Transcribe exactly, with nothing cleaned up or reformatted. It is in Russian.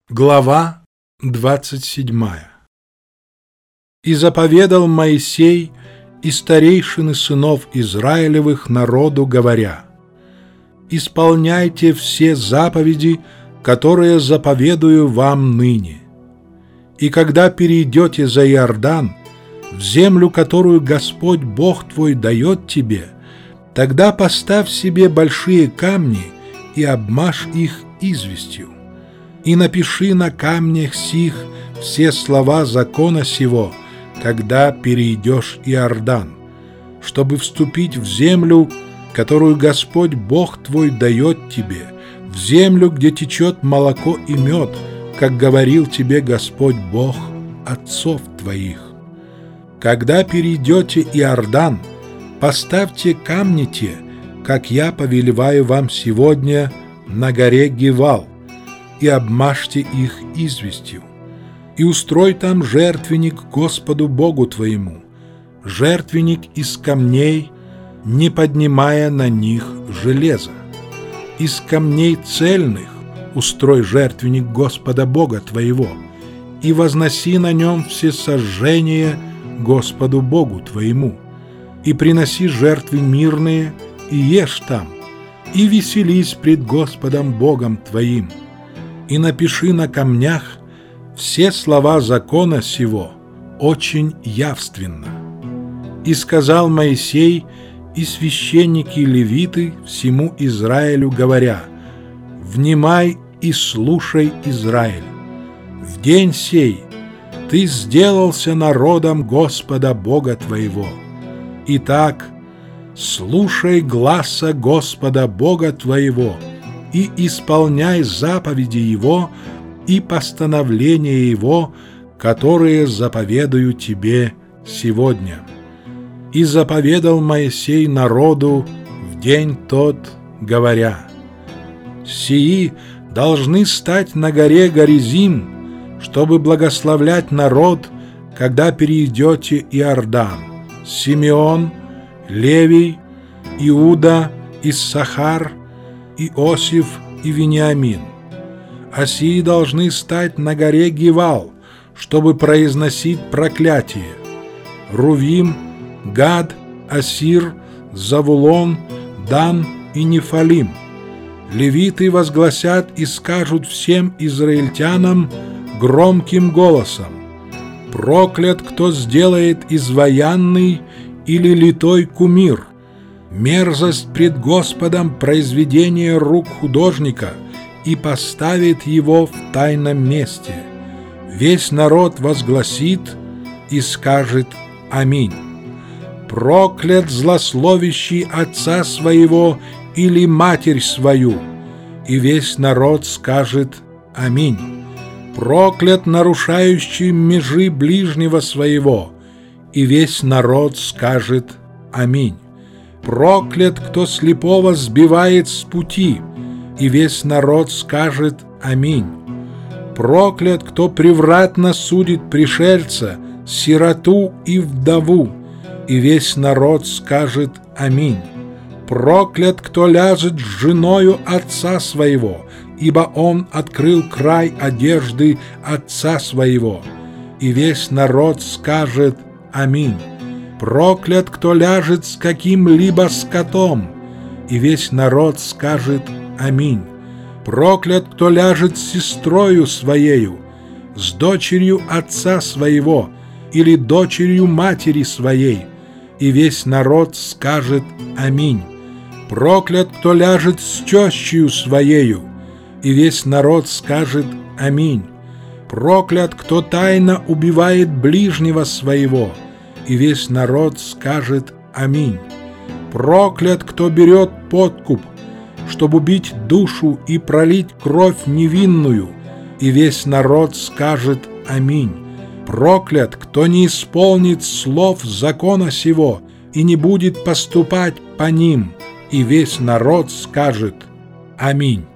Глава двадцать седьмая. «И заповедал Моисей и старейшины сынов Израилевых народу, говоря: исполняйте все заповеди, которые заповедую вам ныне. И когда перейдете за Иордан, в землю, которую Господь Бог твой дает тебе, тогда поставь себе большие камни и обмажь их известью. И напиши на камнях сих все слова закона сего, когда перейдешь Иордан, чтобы вступить в землю, которую Господь Бог твой дает тебе, в землю, где течет молоко и мед, как говорил тебе Господь Бог отцов твоих. Когда перейдете Иордан, поставьте камни те, как я повелеваю вам сегодня, на горе Гивал, и обмажьте их известью, и устрой там жертвенник Господу Богу твоему, жертвенник из камней, не поднимая на них железа. Из камней цельных устрой жертвенник Господа Бога твоего, и возноси на нем всесожжения Господу Богу твоему, и приноси жертвы мирные, и ешь там, и веселись пред Господом Богом твоим. И напиши на камнях все слова закона сего очень явственно. И сказал Моисей и священники и левиты всему Израилю, говоря: внимай и слушай, Израиль, в день сей ты сделался народом Господа Бога твоего. Итак, слушай гласа Господа Бога твоего, и исполняй заповеди Его и постановления Его, которые заповедую тебе сегодня. И заповедал Моисей народу в день тот, говоря: сии должны стать на горе Горизим, чтобы благословлять народ, когда перейдете Иордан: Симеон, Левий, Иуда, Иссахар, Иосиф и Вениамин. А сии должны стать на горе Гивал, чтобы произносить проклятие: Рувим, Гад, Асир, Завулон, Дан и Нефалим. Левиты возгласят и скажут всем израильтянам громким голосом: проклят, кто сделает изваянный или литой кумир, мерзость пред Господом произведение рук художника, и поставит его в тайном месте. Весь народ возгласит и скажет: аминь. Проклят злословящий отца своего или матерь свою, и весь народ скажет: аминь. Проклят нарушающий межи ближнего своего, и весь народ скажет: аминь. Проклят, кто слепого сбивает с пути, и весь народ скажет: аминь. Проклят, кто превратно судит пришельца, сироту и вдову, и весь народ скажет: аминь. Проклят, кто ляжет с женою отца своего, ибо он открыл край одежды отца своего, и весь народ скажет: аминь. Проклят, кто ляжет с каким-либо скотом, и весь народ скажет: аминь. Проклят, кто ляжет с сестрою своею, с дочерью отца своего или дочерью матери своей, и весь народ скажет: аминь. Проклят, кто ляжет с тещею своею, и весь народ скажет: аминь. Проклят, кто тайно убивает ближнего своего, и весь народ скажет: аминь. Проклят, кто берет подкуп, чтобы убить душу и пролить кровь невинную, и весь народ скажет: аминь. Проклят, кто не исполнит слов закона сего и не будет поступать по ним, и весь народ скажет: аминь.